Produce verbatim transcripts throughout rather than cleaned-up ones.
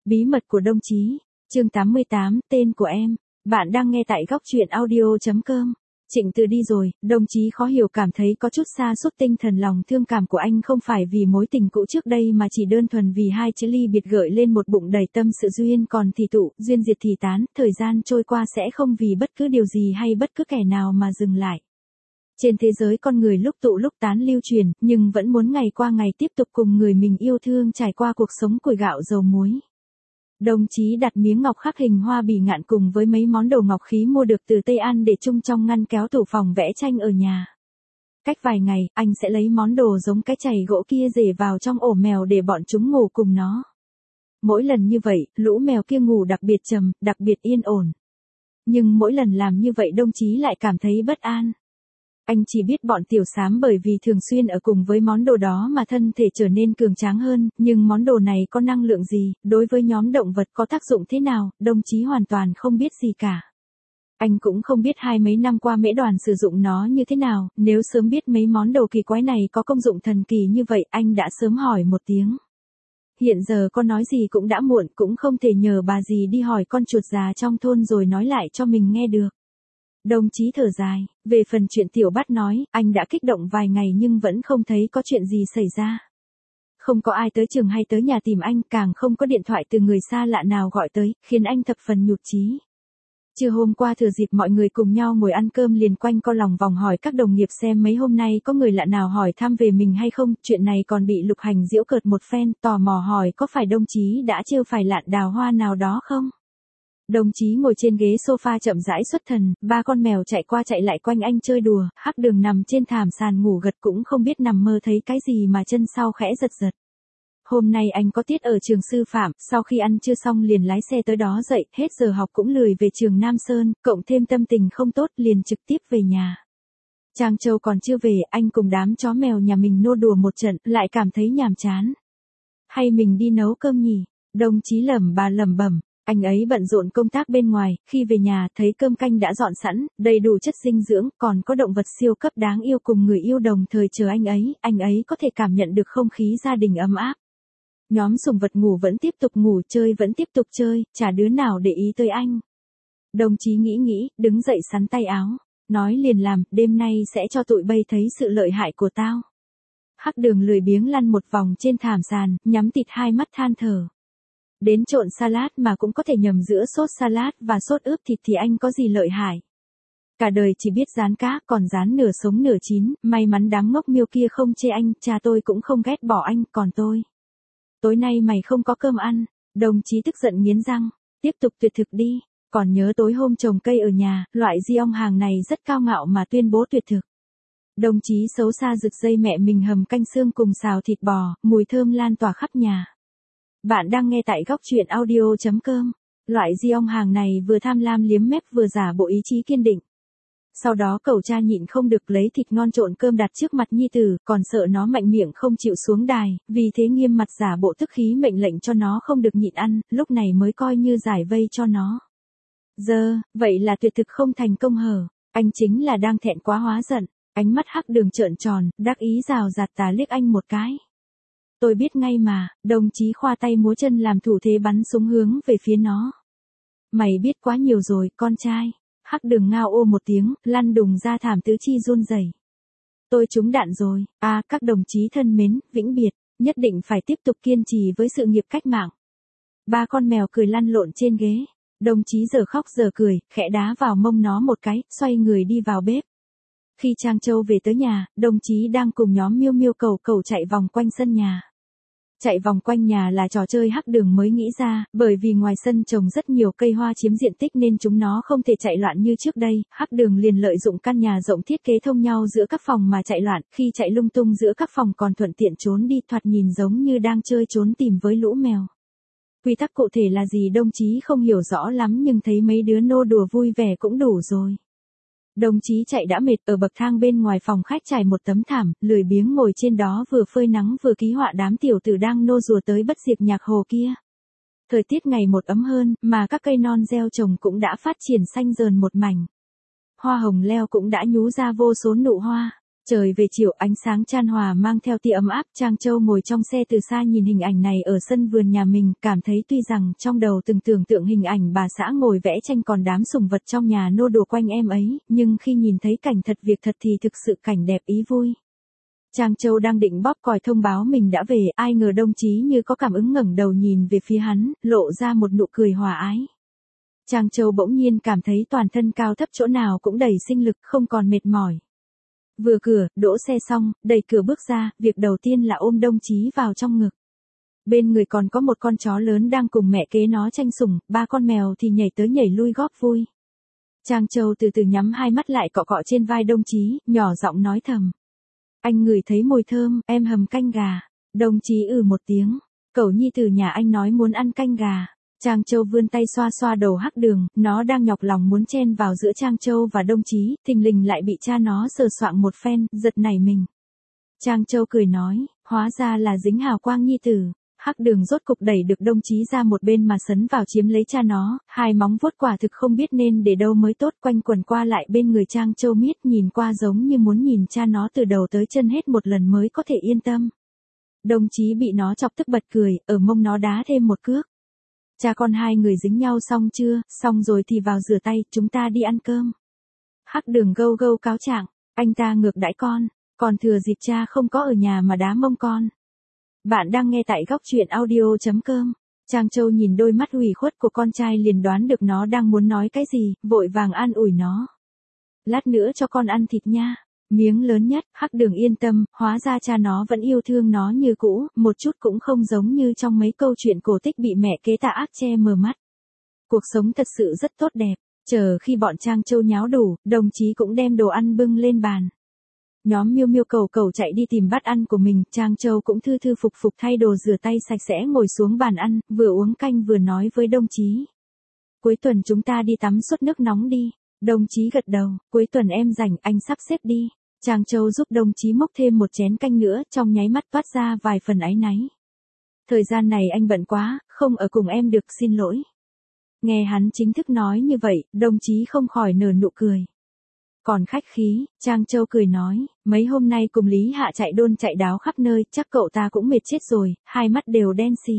Bí mật của đồng chí, chương tám mươi tám, tên của em. Bạn đang nghe tại góc truyện audio chấm com. Trịnh Từ đi rồi, đồng chí khó hiểu cảm thấy có chút sa sút tinh thần. Lòng thương cảm của anh không phải vì mối tình cũ trước đây mà chỉ đơn thuần vì hai chữ ly biệt gợi lên một bụng đầy tâm sự. Duyên còn thì tụ, duyên diệt thì tán, thời gian trôi qua sẽ không vì bất cứ điều gì hay bất cứ kẻ nào mà dừng lại. Trên thế giới con người lúc tụ lúc tán lưu truyền, nhưng vẫn muốn ngày qua ngày tiếp tục cùng người mình yêu thương trải qua cuộc sống củi gạo dầu muối. Đồng chí đặt miếng ngọc khắc hình hoa bỉ ngạn cùng với mấy món đồ ngọc khí mua được từ Tây An để chung trong ngăn kéo tủ phòng vẽ tranh ở nhà. Cách vài ngày, anh sẽ lấy món đồ giống cái chày gỗ kia rể vào trong ổ mèo để bọn chúng ngủ cùng nó. Mỗi lần như vậy, lũ mèo kia ngủ đặc biệt trầm, đặc biệt yên ổn. Nhưng mỗi lần làm như vậy đồng chí lại cảm thấy bất an. Anh chỉ biết bọn tiểu xám bởi vì thường xuyên ở cùng với món đồ đó mà thân thể trở nên cường tráng hơn, nhưng món đồ này có năng lượng gì, đối với nhóm động vật có tác dụng thế nào, đồng chí hoàn toàn không biết gì cả. Anh cũng không biết hai mấy năm qua mễ đoàn sử dụng nó như thế nào, nếu sớm biết mấy món đồ kỳ quái này có công dụng thần kỳ như vậy, anh đã sớm hỏi một tiếng. Hiện giờ con nói gì cũng đã muộn, cũng không thể nhờ bà gì đi hỏi con chuột già trong thôn rồi nói lại cho mình nghe được. Đồng chí thở dài, về phần chuyện Tiểu Bát nói, anh đã kích động vài ngày nhưng vẫn không thấy có chuyện gì xảy ra. Không có ai tới trường hay tới nhà tìm anh, càng không có điện thoại từ người xa lạ nào gọi tới, khiến anh thập phần nhụt chí. Trưa hôm qua thừa dịp mọi người cùng nhau ngồi ăn cơm liền quanh co lòng vòng hỏi các đồng nghiệp xem mấy hôm nay có người lạ nào hỏi thăm về mình hay không, chuyện này còn bị Lục Hành giễu cợt một phen, tò mò hỏi có phải đồng chí đã trêu phải lạn đào hoa nào đó không? Đồng chí ngồi trên ghế sofa chậm rãi xuất thần, ba con mèo chạy qua chạy lại quanh anh chơi đùa, Hắc Đường nằm trên thảm sàn ngủ gật cũng không biết nằm mơ thấy cái gì mà chân sau khẽ giật giật. Hôm nay anh có tiết ở trường sư phạm, sau khi ăn trưa xong liền lái xe tới đó dậy, hết giờ học cũng lười về trường Nam Sơn, cộng thêm tâm tình không tốt liền trực tiếp về nhà. Trang Châu còn chưa về, anh cùng đám chó mèo nhà mình nô đùa một trận, lại cảm thấy nhàm chán. Hay mình đi nấu cơm nhỉ? Đồng chí lẩm bà lẩm bẩm. Anh ấy bận rộn công tác bên ngoài, khi về nhà thấy cơm canh đã dọn sẵn, đầy đủ chất dinh dưỡng, còn có động vật siêu cấp đáng yêu cùng người yêu đồng thời chờ anh ấy, anh ấy có thể cảm nhận được không khí gia đình ấm áp. Nhóm sủng vật ngủ vẫn tiếp tục ngủ, chơi vẫn tiếp tục chơi, chả đứa nào để ý tới anh. Đồng chí nghĩ nghĩ, đứng dậy sắn tay áo, nói liền làm, đêm nay sẽ cho tụi bay thấy sự lợi hại của tao. Hắc Đường lười biếng lăn một vòng trên thảm sàn, nhắm tịt hai mắt than thở. Đến trộn salad mà cũng có thể nhầm giữa sốt salad và sốt ướp thịt thì anh có gì lợi hại. Cả đời chỉ biết rán cá, còn rán nửa sống nửa chín, may mắn đám ngốc miêu kia không chê anh, cha tôi cũng không ghét bỏ anh, còn tôi. Tối nay mày không có cơm ăn, đồng chí tức giận nghiến răng, tiếp tục tuyệt thực đi, còn nhớ tối hôm trồng cây ở nhà, loại di ong hàng này rất cao ngạo mà tuyên bố tuyệt thực. Đồng chí xấu xa rực dây mẹ mình hầm canh xương cùng xào thịt bò, mùi thơm lan tỏa khắp nhà. Bạn đang nghe tại góc truyện audio chấm com. Loại di ong hàng này vừa tham lam liếm mép vừa giả bộ ý chí kiên định. Sau đó cậu cha nhịn không được lấy thịt ngon trộn cơm đặt trước mặt nhi tử, còn sợ nó mạnh miệng không chịu xuống đài, vì thế nghiêm mặt giả bộ tức khí mệnh lệnh cho nó không được nhịn ăn, lúc này mới coi như giải vây cho nó. Giờ, vậy là tuyệt thực không thành công hở, anh chính là đang thẹn quá hóa giận, ánh mắt Hắc Đường trợn tròn, đắc ý rào rạt tà liếc anh một cái. Tôi biết ngay mà, đồng chí khoa tay múa chân làm thủ thế bắn súng hướng về phía nó. Mày biết quá nhiều rồi, con trai. Hắc Đường ngao ô một tiếng, lăn đùng ra thảm tứ chi run rẩy. Tôi trúng đạn rồi, à các đồng chí thân mến, vĩnh biệt, nhất định phải tiếp tục kiên trì với sự nghiệp cách mạng. Ba con mèo cười lăn lộn trên ghế, đồng chí giờ khóc giờ cười, khẽ đá vào mông nó một cái, xoay người đi vào bếp. Khi Trang Châu về tới nhà, đồng chí đang cùng nhóm miêu miêu cầu cầu chạy vòng quanh sân nhà. Chạy vòng quanh nhà là trò chơi Hắc Đường mới nghĩ ra, bởi vì ngoài sân trồng rất nhiều cây hoa chiếm diện tích nên chúng nó không thể chạy loạn như trước đây. Hắc Đường liền lợi dụng căn nhà rộng thiết kế thông nhau giữa các phòng mà chạy loạn, khi chạy lung tung giữa các phòng còn thuận tiện trốn đi, thoạt nhìn giống như đang chơi trốn tìm với lũ mèo. Quy tắc cụ thể là gì đồng chí không hiểu rõ lắm nhưng thấy mấy đứa nô đùa vui vẻ cũng đủ rồi. Đồng chí chạy đã mệt, ở bậc thang bên ngoài phòng khách trải một tấm thảm, lười biếng ngồi trên đó vừa phơi nắng vừa ký họa đám tiểu tử đang nô rùa tới bất diệt nhạc hồ kia. Thời tiết ngày một ấm hơn, mà các cây non gieo trồng cũng đã phát triển xanh rờn một mảnh. Hoa hồng leo cũng đã nhú ra vô số nụ hoa. Trời về chiều, ánh sáng chan hòa mang theo tia ấm áp, Trang Châu ngồi trong xe từ xa nhìn hình ảnh này ở sân vườn nhà mình, cảm thấy tuy rằng trong đầu từng tưởng tượng hình ảnh bà xã ngồi vẽ tranh còn đám sủng vật trong nhà nô đùa quanh em ấy, nhưng khi nhìn thấy cảnh thật việc thật thì thực sự cảnh đẹp ý vui. Trang Châu đang định bóp còi thông báo mình đã về, ai ngờ đồng chí như có cảm ứng ngẩng đầu nhìn về phía hắn, lộ ra một nụ cười hòa ái. Trang Châu bỗng nhiên cảm thấy toàn thân cao thấp chỗ nào cũng đầy sinh lực, không còn mệt mỏi. Vừa cửa, đỗ xe xong, đẩy cửa bước ra, việc đầu tiên là ôm đồng chí vào trong ngực. Bên người còn có một con chó lớn đang cùng mẹ kế nó tranh sủng, ba con mèo thì nhảy tới nhảy lui góp vui. Trang Châu từ từ nhắm hai mắt lại cọ cọ trên vai đồng chí, nhỏ giọng nói thầm. Anh ngửi thấy mùi thơm, em hầm canh gà. Đồng chí ừ một tiếng, cậu nhi từ nhà anh nói muốn ăn canh gà. Trang Châu vươn tay xoa xoa đầu Hắc Đường, nó đang nhọc lòng muốn chen vào giữa Trang Châu và đồng chí, thình lình lại bị cha nó sờ soạng một phen, giật nảy mình. Trang Châu cười nói, hóa ra là dính hào quang nhi tử. Hắc Đường rốt cục đẩy được đồng chí ra một bên mà sấn vào chiếm lấy cha nó, hai móng vuốt quả thực không biết nên để đâu mới tốt, quanh quần qua lại bên người Trang Châu miết, nhìn qua giống như muốn nhìn cha nó từ đầu tới chân hết một lần mới có thể yên tâm. Đồng chí bị nó chọc tức bật cười, ở mông nó đá thêm một cước. Cha con hai người dính nhau xong chưa, xong rồi thì vào rửa tay, chúng ta đi ăn cơm. Hắc Đường gâu gâu cáo trạng, anh ta ngược đãi con, còn thừa dịp cha không có ở nhà mà đá mông con. Bạn đang nghe tại góc truyện audio chấm com. Trang Châu nhìn đôi mắt ủy khuất của con trai liền đoán được nó đang muốn nói cái gì, vội vàng an ủi nó. Lát nữa cho con ăn thịt nha. Miếng lớn nhất, Hắc Đường yên tâm, hóa ra cha nó vẫn yêu thương nó như cũ, một chút cũng không giống như trong mấy câu chuyện cổ tích bị mẹ kế tà ác che mờ mắt. Cuộc sống thật sự rất tốt đẹp, chờ khi bọn Trang Châu nháo đủ, đồng chí cũng đem đồ ăn bưng lên bàn. Nhóm Miêu Miêu Cầu Cầu chạy đi tìm bát ăn của mình, Trang Châu cũng thư thư phục phục thay đồ rửa tay sạch sẽ ngồi xuống bàn ăn, vừa uống canh vừa nói với đồng chí. Cuối tuần chúng ta đi tắm suốt nước nóng đi. Đồng chí gật đầu, cuối tuần em rảnh, anh sắp xếp đi. Trang Châu giúp đồng chí múc thêm một chén canh nữa, trong nháy mắt toát ra vài phần áy náy. Thời gian này anh bận quá, không ở cùng em được, xin lỗi. Nghe hắn chính thức nói như vậy, đồng chí không khỏi nở nụ cười. Còn khách khí, Trang Châu cười nói, mấy hôm nay cùng Lý Hạ chạy đôn chạy đáo khắp nơi, chắc cậu ta cũng mệt chết rồi, hai mắt đều đen xì.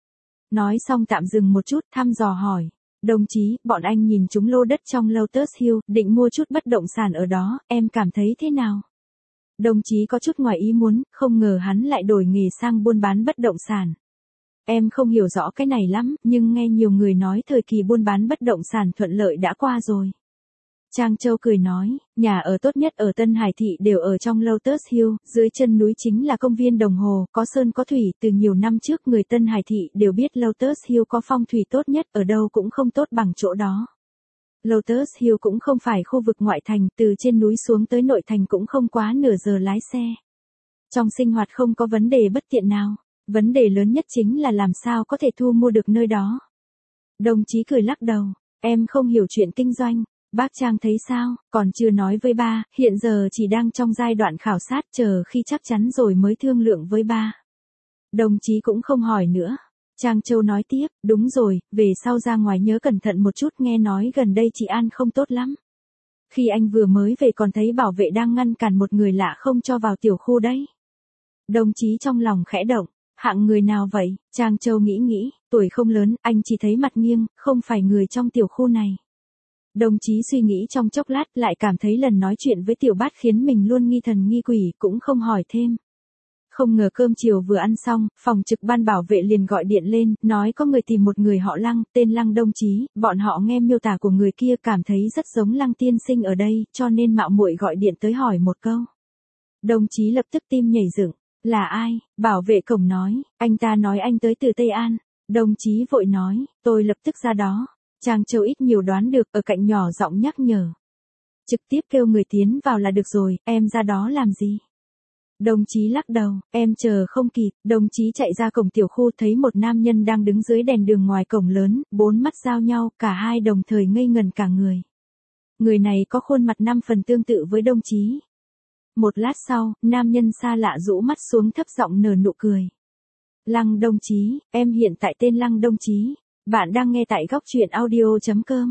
Nói xong tạm dừng một chút, thăm dò hỏi. Đồng chí, bọn anh nhìn chúng lô đất trong Lotus Hill, định mua chút bất động sản ở đó, em cảm thấy thế nào? Đồng chí có chút ngoài ý muốn, không ngờ hắn lại đổi nghề sang buôn bán bất động sản. Em không hiểu rõ cái này lắm, nhưng nghe nhiều người nói thời kỳ buôn bán bất động sản thuận lợi đã qua rồi. Trang Châu cười nói, nhà ở tốt nhất ở Tân Hải Thị đều ở trong Lotus Hill, dưới chân núi chính là công viên đồng hồ, có sơn có thủy, từ nhiều năm trước người Tân Hải Thị đều biết Lotus Hill có phong thủy tốt nhất, ở đâu cũng không tốt bằng chỗ đó. Lotus Hill cũng không phải khu vực ngoại thành, từ trên núi xuống tới nội thành cũng không quá nửa giờ lái xe. Trong sinh hoạt không có vấn đề bất tiện nào, vấn đề lớn nhất chính là làm sao có thể thu mua được nơi đó. Đồng chí cười lắc đầu, em không hiểu chuyện kinh doanh. Bác Trang thấy sao, còn chưa nói với ba, hiện giờ chỉ đang trong giai đoạn khảo sát, chờ khi chắc chắn rồi mới thương lượng với ba. Đồng chí cũng không hỏi nữa. Trang Châu nói tiếp, đúng rồi, về sau ra ngoài nhớ cẩn thận một chút, nghe nói gần đây chị An không tốt lắm. Khi anh vừa mới về còn thấy bảo vệ đang ngăn cản một người lạ không cho vào tiểu khu đấy. Đồng chí trong lòng khẽ động, hạng người nào vậy? Trang Châu nghĩ nghĩ, tuổi không lớn, anh chỉ thấy mặt nghiêng, không phải người trong tiểu khu này. Đồng chí suy nghĩ trong chốc lát, lại cảm thấy lần nói chuyện với Tiểu Bát khiến mình luôn nghi thần nghi quỷ, cũng không hỏi thêm. Không ngờ cơm chiều vừa ăn xong, phòng trực ban bảo vệ liền gọi điện lên, nói có người tìm một người họ Lăng, tên Lăng đồng chí, bọn họ nghe miêu tả của người kia cảm thấy rất giống Lăng tiên sinh ở đây, cho nên mạo muội gọi điện tới hỏi một câu. Đồng chí lập tức tim nhảy dựng, là ai? Bảo vệ cổng nói, anh ta nói anh tới từ Tây An. Đồng chí vội nói, tôi lập tức ra đó. Trang Châu ít nhiều đoán được, ở cạnh nhỏ giọng nhắc nhở. Trực tiếp kêu người tiến vào là được rồi, em ra đó làm gì? Đồng chí lắc đầu, em chờ không kịp, đồng chí chạy ra cổng tiểu khu thấy một nam nhân đang đứng dưới đèn đường ngoài cổng lớn, bốn mắt giao nhau, cả hai đồng thời ngây ngần cả người. Người này có khuôn mặt năm phần tương tự với đồng chí. Một lát sau, nam nhân xa lạ rũ mắt xuống thấp giọng nở nụ cười. Lăng đồng chí, em hiện tại tên Lăng đồng chí. Bạn đang nghe tại góc truyện audio chấm com.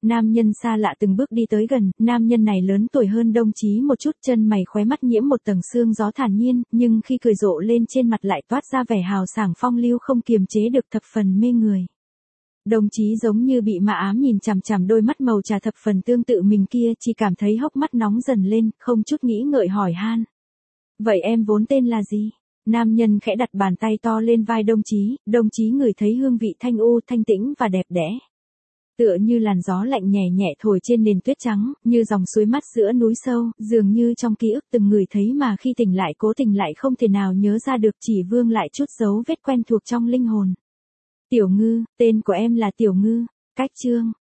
Nam nhân xa lạ từng bước đi tới gần, nam nhân này lớn tuổi hơn đồng chí một chút, chân mày khóe mắt nhiễm một tầng sương gió thản nhiên, nhưng khi cười rộ lên trên mặt lại toát ra vẻ hào sảng phong lưu không kiềm chế được, thập phần mê người. Đồng chí giống như bị ma ám nhìn chằm chằm đôi mắt màu trà thập phần tương tự mình kia, chỉ cảm thấy hốc mắt nóng dần lên, không chút nghĩ ngợi hỏi han. Vậy em vốn tên là gì? Nam nhân khẽ đặt bàn tay to lên vai đồng chí, đồng chí ngửi thấy hương vị thanh u, thanh tĩnh và đẹp đẽ. Tựa như làn gió lạnh nhẹ nhẹ thổi trên nền tuyết trắng, như dòng suối mát giữa núi sâu, dường như trong ký ức từng ngửi thấy mà khi tỉnh lại cố tình lại không thể nào nhớ ra được, chỉ vương lại chút dấu vết quen thuộc trong linh hồn. Tiểu Ngư, tên của em là Tiểu Ngư. Cách chương